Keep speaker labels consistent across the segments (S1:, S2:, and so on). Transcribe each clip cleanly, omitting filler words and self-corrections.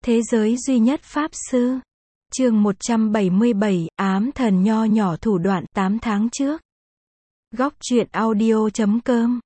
S1: Thế giới duy nhất Pháp Sư. Chương 177, ám thần nho nhỏ thủ đoạn 8 tháng trước. Góc truyện audio.com.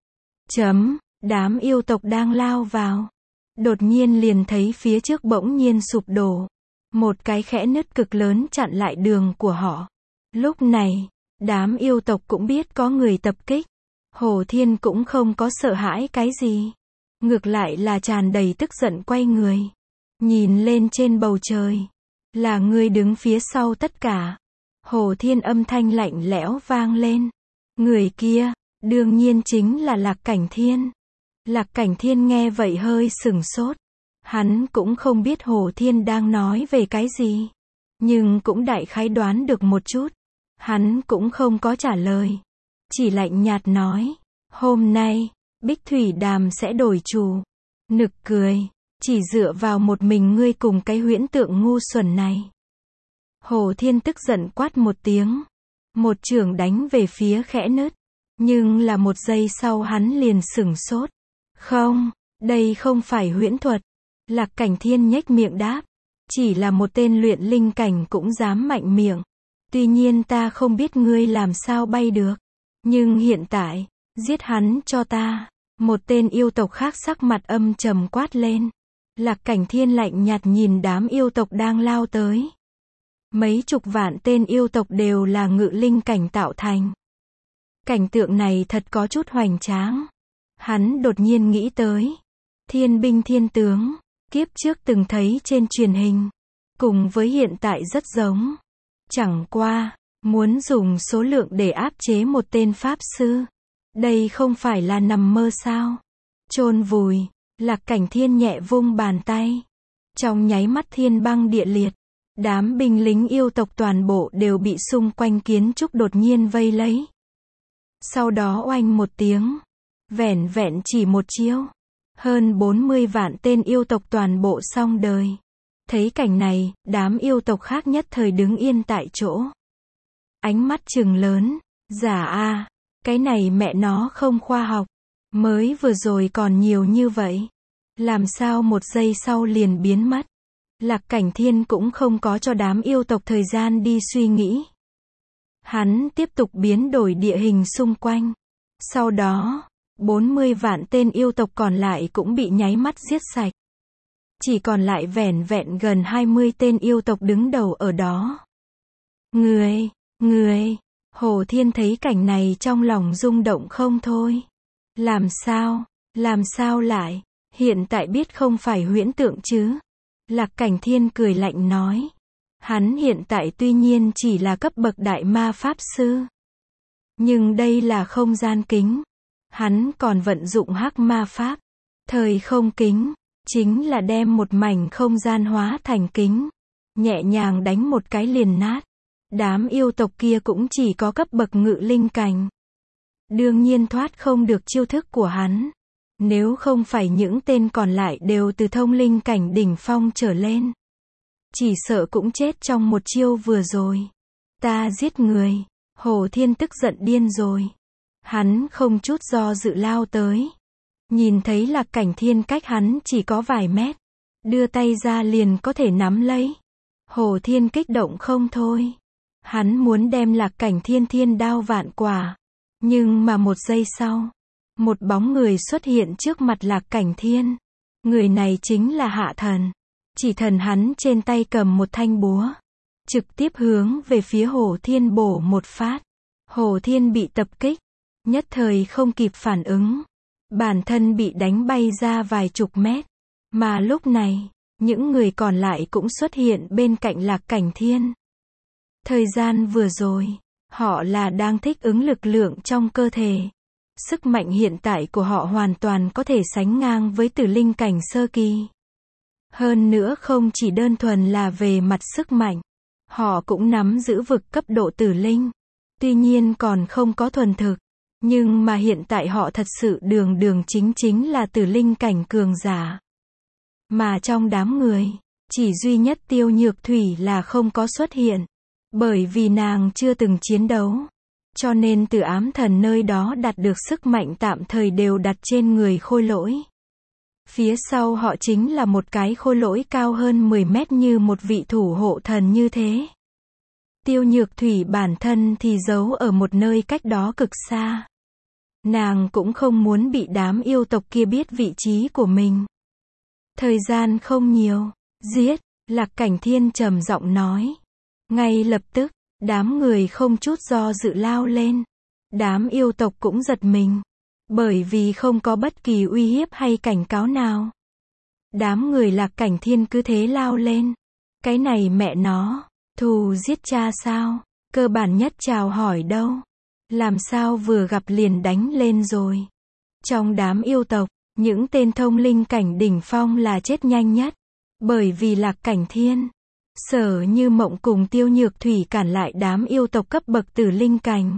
S1: Đám yêu tộc đang lao vào. Đột nhiên liền thấy phía trước bỗng nhiên sụp đổ. Một cái kẽ nứt cực lớn chặn lại đường của họ. Lúc này, đám yêu tộc cũng biết có người tập kích. Hồ Thiên cũng không có sợ hãi cái gì. Ngược lại là tràn đầy tức giận quay người. Nhìn lên trên bầu trời. Là người đứng phía sau tất cả. Hồ Thiên âm thanh lạnh lẽo vang lên. Người kia, đương nhiên chính là Lạc Cảnh Thiên. Lạc Cảnh Thiên nghe vậy hơi sửng sốt. Hắn cũng không biết Hồ Thiên đang nói về cái gì. Nhưng cũng đại khái đoán được một chút. Hắn cũng không có trả lời. Chỉ lạnh nhạt nói. Hôm nay, Bích Thủy Đàm sẽ đổi chủ. Nực cười. Chỉ dựa vào một mình ngươi cùng cái huyễn tượng ngu xuẩn này. Hồ Thiên tức giận quát một tiếng. Một chưởng đánh về phía kẽ nứt. Nhưng là một giây sau hắn liền sửng sốt. Không, đây không phải huyễn thuật. Lạc Cảnh Thiên nhếch miệng đáp. Chỉ là một tên luyện linh cảnh cũng dám mạnh miệng. Tuy nhiên ta không biết ngươi làm sao bay được. Nhưng hiện tại, giết hắn cho ta. Một tên yêu tộc khác sắc mặt âm trầm quát lên. Lạc Cảnh Thiên lạnh nhạt nhìn đám yêu tộc đang lao tới. Mấy chục vạn tên yêu tộc đều là ngự linh cảnh tạo thành. Cảnh tượng này thật có chút hoành tráng. Hắn đột nhiên nghĩ tới. Thiên binh thiên tướng, kiếp trước từng thấy trên truyền hình. Cùng với hiện tại rất giống. Chẳng qua, muốn dùng số lượng để áp chế một tên pháp sư. Đây không phải là nằm mơ sao? Chôn vùi. Lạc Cảnh Thiên nhẹ vung bàn tay. Trong nháy mắt thiên băng địa liệt. Đám binh lính yêu tộc toàn bộ đều bị xung quanh kiến trúc đột nhiên vây lấy. Sau đó oanh một tiếng. Vẻn vẹn chỉ một chiêu. Hơn 40 vạn tên yêu tộc toàn bộ xong đời. Thấy cảnh này, đám yêu tộc khác nhất thời đứng yên tại chỗ. Ánh mắt trừng lớn. Giả a, cái này mẹ nó không khoa học. Mới vừa rồi còn nhiều như vậy. Làm sao một giây sau liền biến mất. Lạc Cảnh Thiên cũng không có cho đám yêu tộc thời gian đi suy nghĩ. Hắn tiếp tục biến đổi địa hình xung quanh. Sau đó, 40 vạn tên yêu tộc còn lại cũng bị nháy mắt giết sạch. Chỉ còn lại vẻn vẹn gần 20 tên yêu tộc đứng đầu ở đó. Người, Hồ Thiên thấy cảnh này trong lòng rung động không thôi. Làm sao lại, hiện tại biết không phải huyễn tượng chứ? Lạc Cảnh Thiên cười lạnh nói. Hắn hiện tại tuy nhiên chỉ là cấp bậc đại ma pháp sư. Nhưng đây là không gian kính. Hắn còn vận dụng hắc ma pháp. Thời không kính, chính là đem một mảnh không gian hóa thành kính. Nhẹ nhàng đánh một cái liền nát. Đám yêu tộc kia cũng chỉ có cấp bậc ngự linh cảnh. Đương nhiên thoát không được chiêu thức của hắn. Nếu không phải những tên còn lại đều từ thông linh cảnh đỉnh phong trở lên. Chỉ sợ cũng chết trong một chiêu vừa rồi. Ta giết người. Hồ Thiên tức giận điên rồi. Hắn không chút do dự lao tới. Nhìn thấy Lạc Cảnh Thiên cách hắn chỉ có vài mét. Đưa tay ra liền có thể nắm lấy. Hồ Thiên kích động không thôi. Hắn muốn đem Lạc Cảnh Thiên thiên đao vạn quả. Nhưng mà một giây sau. Một bóng người xuất hiện trước mặt Lạc Cảnh Thiên. Người này chính là Hạ Thần. Chỉ thần hắn trên tay cầm một thanh búa. Trực tiếp hướng về phía Hồ Thiên bổ một phát. Hồ Thiên bị tập kích. Nhất thời không kịp phản ứng. Bản thân bị đánh bay ra vài chục mét. Mà lúc này, những người còn lại cũng xuất hiện bên cạnh Lạc Cảnh Thiên. Thời gian vừa rồi, họ là đang thích ứng lực lượng trong cơ thể. Sức mạnh hiện tại của họ hoàn toàn có thể sánh ngang với tử linh cảnh sơ kỳ. Hơn nữa không chỉ đơn thuần là về mặt sức mạnh. Họ cũng nắm giữ vực cấp độ tử linh. Tuy nhiên còn không có thuần thực. Nhưng mà hiện tại họ thật sự đường chính là tử linh cảnh cường giả. Mà trong đám người, chỉ duy nhất Tiêu Nhược Thủy là không có xuất hiện. Bởi vì nàng chưa từng chiến đấu. Cho nên từ ám thần nơi đó đạt được sức mạnh tạm thời đều đặt trên người Khôi Lỗi. Phía sau họ chính là một cái khôi lỗi cao hơn 10 mét như một vị thủ hộ thần như thế. Tiêu Nhược Thủy bản thân thì giấu ở một nơi cách đó cực xa. Nàng cũng không muốn bị đám yêu tộc kia biết vị trí của mình. Thời gian không nhiều. Giết, Lạc Cảnh Thiên trầm giọng nói. Ngay lập tức, đám người không chút do dự lao lên. Đám yêu tộc cũng giật mình. Bởi vì không có bất kỳ uy hiếp hay cảnh cáo nào. Đám người Lạc Cảnh Thiên cứ thế lao lên. Cái này mẹ nó, thù giết cha sao? Cơ bản nhất chào hỏi đâu? Làm sao vừa gặp liền đánh lên rồi? Trong đám yêu tộc, những tên thông linh cảnh đỉnh phong là chết nhanh nhất. Bởi vì Lạc Cảnh Thiên, Sở Như Mộng cùng Tiêu Nhược Thủy cản lại đám yêu tộc cấp bậc tử linh cảnh.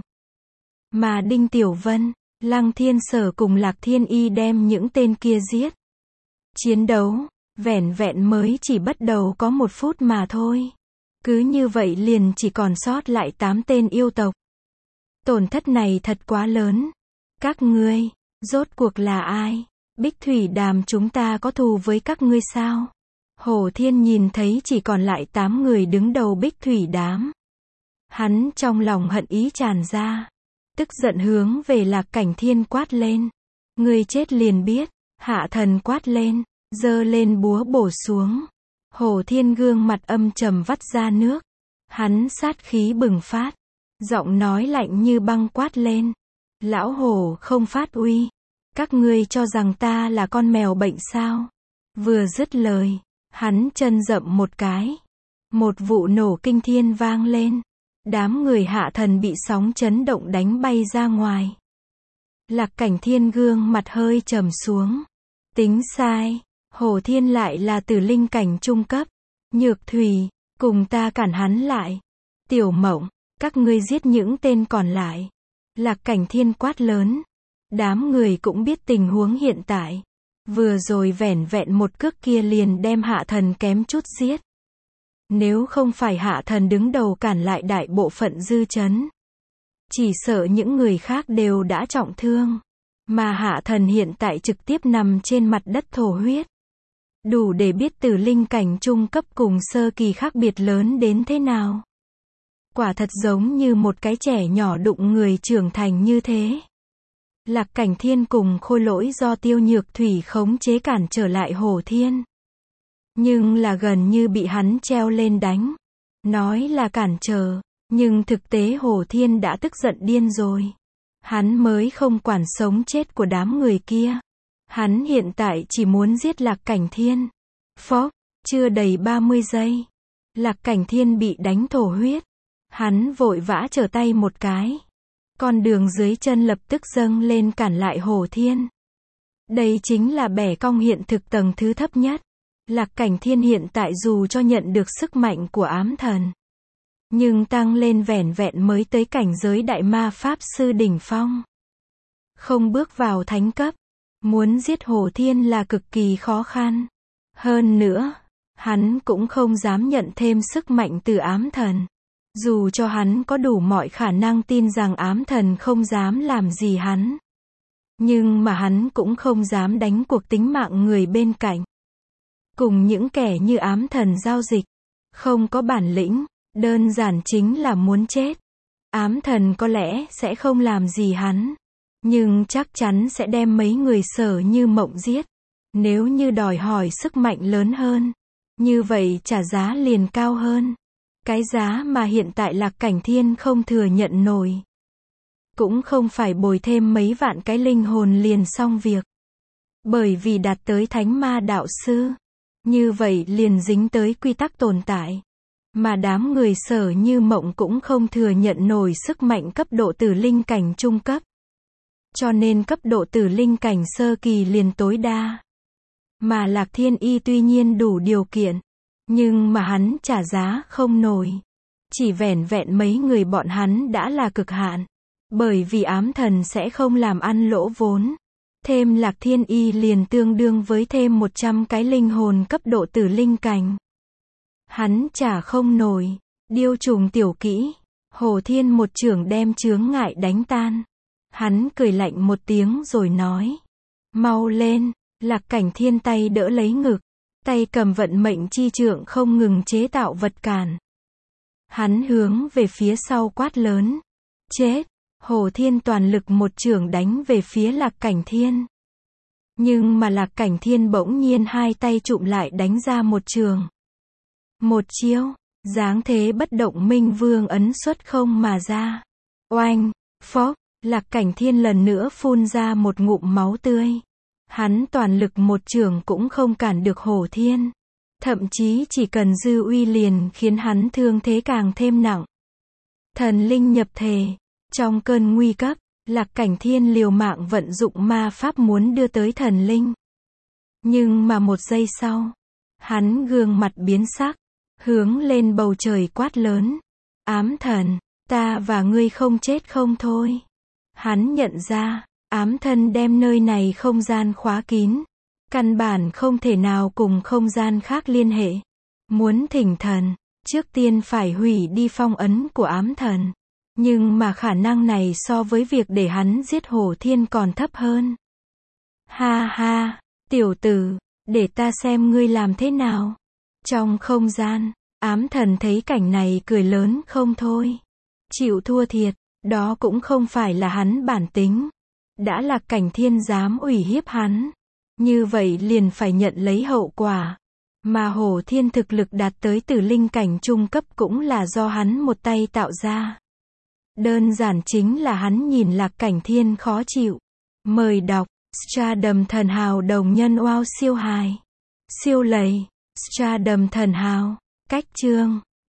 S1: Mà Đinh Tiểu Vân, Lăng Thiên Sở cùng Lạc Thiên Y đem những tên kia giết. Chiến đấu, vẻn vẹn mới chỉ bắt đầu có 1 phút mà thôi. Cứ như vậy liền chỉ còn sót lại 8 tên yêu tộc. Tổn thất này thật quá lớn. Các ngươi, rốt cuộc là ai? Bích Thủy Đàm chúng ta có thù với các ngươi sao? Hổ Thiên nhìn thấy chỉ còn lại 8 người đứng đầu Bích Thủy Đám. Hắn trong lòng hận ý tràn ra. Tức giận hướng về Lạc Cảnh Thiên quát lên. Ngươi chết liền biết. Hạ thần quát lên, giơ lên búa bổ xuống. Hổ Thiên gương mặt âm trầm vắt ra nước. Hắn sát khí bừng phát. Giọng nói lạnh như băng quát lên. Lão hổ không phát uy. Các ngươi cho rằng ta là con mèo bệnh sao? Vừa dứt lời, hắn chân dậm một cái. Một vụ nổ kinh thiên vang lên. Đám người Hạ thần bị sóng chấn động đánh bay ra ngoài. Lạc Cảnh Thiên gương mặt hơi trầm xuống. Tính sai, Hổ Thiên lại là tử linh cảnh trung cấp. Nhược Thủy, cùng ta cản hắn lại. Tiểu Mộng, các ngươi giết những tên còn lại. Lạc Cảnh Thiên quát lớn. Đám người cũng biết tình huống hiện tại. Vừa rồi vẻn vẹn một cước kia liền đem Hạ thần kém chút giết. Nếu không phải Hạ thần đứng đầu cản lại đại bộ phận dư chấn, chỉ sợ những người khác đều đã trọng thương. Mà Hạ thần hiện tại trực tiếp nằm trên mặt đất thổ huyết. Đủ để biết tử linh cảnh trung cấp cùng sơ kỳ khác biệt lớn đến thế nào. Quả thật giống như một cái trẻ nhỏ đụng người trưởng thành như thế. Lạc Cảnh Thiên cùng khôi lỗi do Tiêu Nhược Thủy khống chế cản trở lại Hổ Thiên. Nhưng là gần như bị hắn treo lên đánh. Nói là cản trở, nhưng thực tế Hổ Thiên đã tức giận điên rồi. Hắn mới không quản sống chết của đám người kia. Hắn hiện tại chỉ muốn giết Lạc Cảnh Thiên. Phốc, chưa đầy 30 giây. Lạc Cảnh Thiên bị đánh thổ huyết. Hắn vội vã trở tay một cái. Con đường dưới chân lập tức dâng lên cản lại Hổ Thiên. Đây chính là bẻ cong hiện thực tầng thứ thấp nhất. Lạc Cảnh Thiên hiện tại dù cho nhận được sức mạnh của ám thần, nhưng tăng lên vẻn vẹn mới tới cảnh giới đại ma pháp sư đỉnh phong. Không bước vào thánh cấp. Muốn giết Hổ Thiên là cực kỳ khó khăn. Hơn nữa, hắn cũng không dám nhận thêm sức mạnh từ ám thần. Dù cho hắn có đủ mọi khả năng tin rằng ám thần không dám làm gì hắn. Nhưng mà hắn cũng không dám đánh cuộc tính mạng người bên cạnh. Cùng những kẻ như ám thần giao dịch. Không có bản lĩnh, đơn giản chính là muốn chết. Ám thần có lẽ sẽ không làm gì hắn. Nhưng chắc chắn sẽ đem mấy người Sở Như Mộng giết. Nếu như đòi hỏi sức mạnh lớn hơn, như vậy trả giá liền cao hơn. Cái giá mà hiện tại Lạc Cảnh Thiên không thừa nhận nổi. Cũng không phải bồi thêm mấy vạn cái linh hồn liền xong việc. Bởi vì đạt tới Thánh Ma Đạo Sư, như vậy liền dính tới quy tắc tồn tại. Mà đám người Sở Như Mộng cũng không thừa nhận nổi sức mạnh cấp độ tử linh cảnh trung cấp. Cho nên cấp độ tử linh cảnh sơ kỳ liền tối đa. Mà Lạc Thiên Y tuy nhiên đủ điều kiện, nhưng mà hắn trả giá không nổi. Chỉ vẻn vẹn mấy người bọn hắn đã là cực hạn. Bởi vì ám thần sẽ không làm ăn lỗ vốn. Thêm Lạc Thiên Y liền tương đương với thêm 100 cái linh hồn cấp độ tử linh cảnh. Hắn trả không nổi. Điêu trùng tiểu kỹ. Hổ Thiên một chưởng đem chướng ngại đánh tan. Hắn cười lạnh một tiếng rồi nói. Mau lên. Lạc Cảnh Thiên tay đỡ lấy ngực, tay cầm vận mệnh chi trượng không ngừng chế tạo vật cản. Hắn hướng về phía sau quát lớn. Chết! Hồ Thiên toàn lực một chưởng đánh về phía Lạc Cảnh Thiên. Nhưng mà Lạc Cảnh Thiên bỗng nhiên hai tay chụm lại đánh ra một chưởng. Một chiêu, dáng thế bất động minh vương ấn xuất không mà ra. Oanh! Phốc! Lạc Cảnh Thiên lần nữa phun ra một ngụm máu tươi. Hắn toàn lực một chưởng cũng không cản được Hồ Thiên. Thậm chí chỉ cần dư uy liền khiến hắn thương thế càng thêm nặng. Thần linh nhập thể. Trong cơn nguy cấp, Lạc Cảnh Thiên liều mạng vận dụng ma pháp muốn đưa tới thần linh. Nhưng mà một giây sau, hắn gương mặt biến sắc, hướng lên bầu trời quát lớn. Ám thần, ta và ngươi không chết không thôi. Hắn nhận ra, ám thần đem nơi này không gian khóa kín. Căn bản không thể nào cùng không gian khác liên hệ. Muốn thỉnh thần, trước tiên phải hủy đi phong ấn của ám thần. Nhưng mà khả năng này so với việc để hắn giết Hồ Thiên còn thấp hơn. Ha ha, tiểu tử, để ta xem ngươi làm thế nào. Trong không gian, ám thần thấy cảnh này cười lớn không thôi. Chịu thua thiệt, đó cũng không phải là hắn bản tính. Đã Lạc Cảnh Thiên dám ủy hiếp hắn, như vậy liền phải nhận lấy hậu quả. Mà Hồ Thiên thực lực đạt tới tử linh cảnh trung cấp cũng là do hắn một tay tạo ra. Đơn giản chính là hắn nhìn Lạc Cảnh Thiên khó chịu. Mời đọc Stardom Thần Hào đồng nhân wow siêu hài. Siêu lầy. Stardom Thần Hào. Cách chương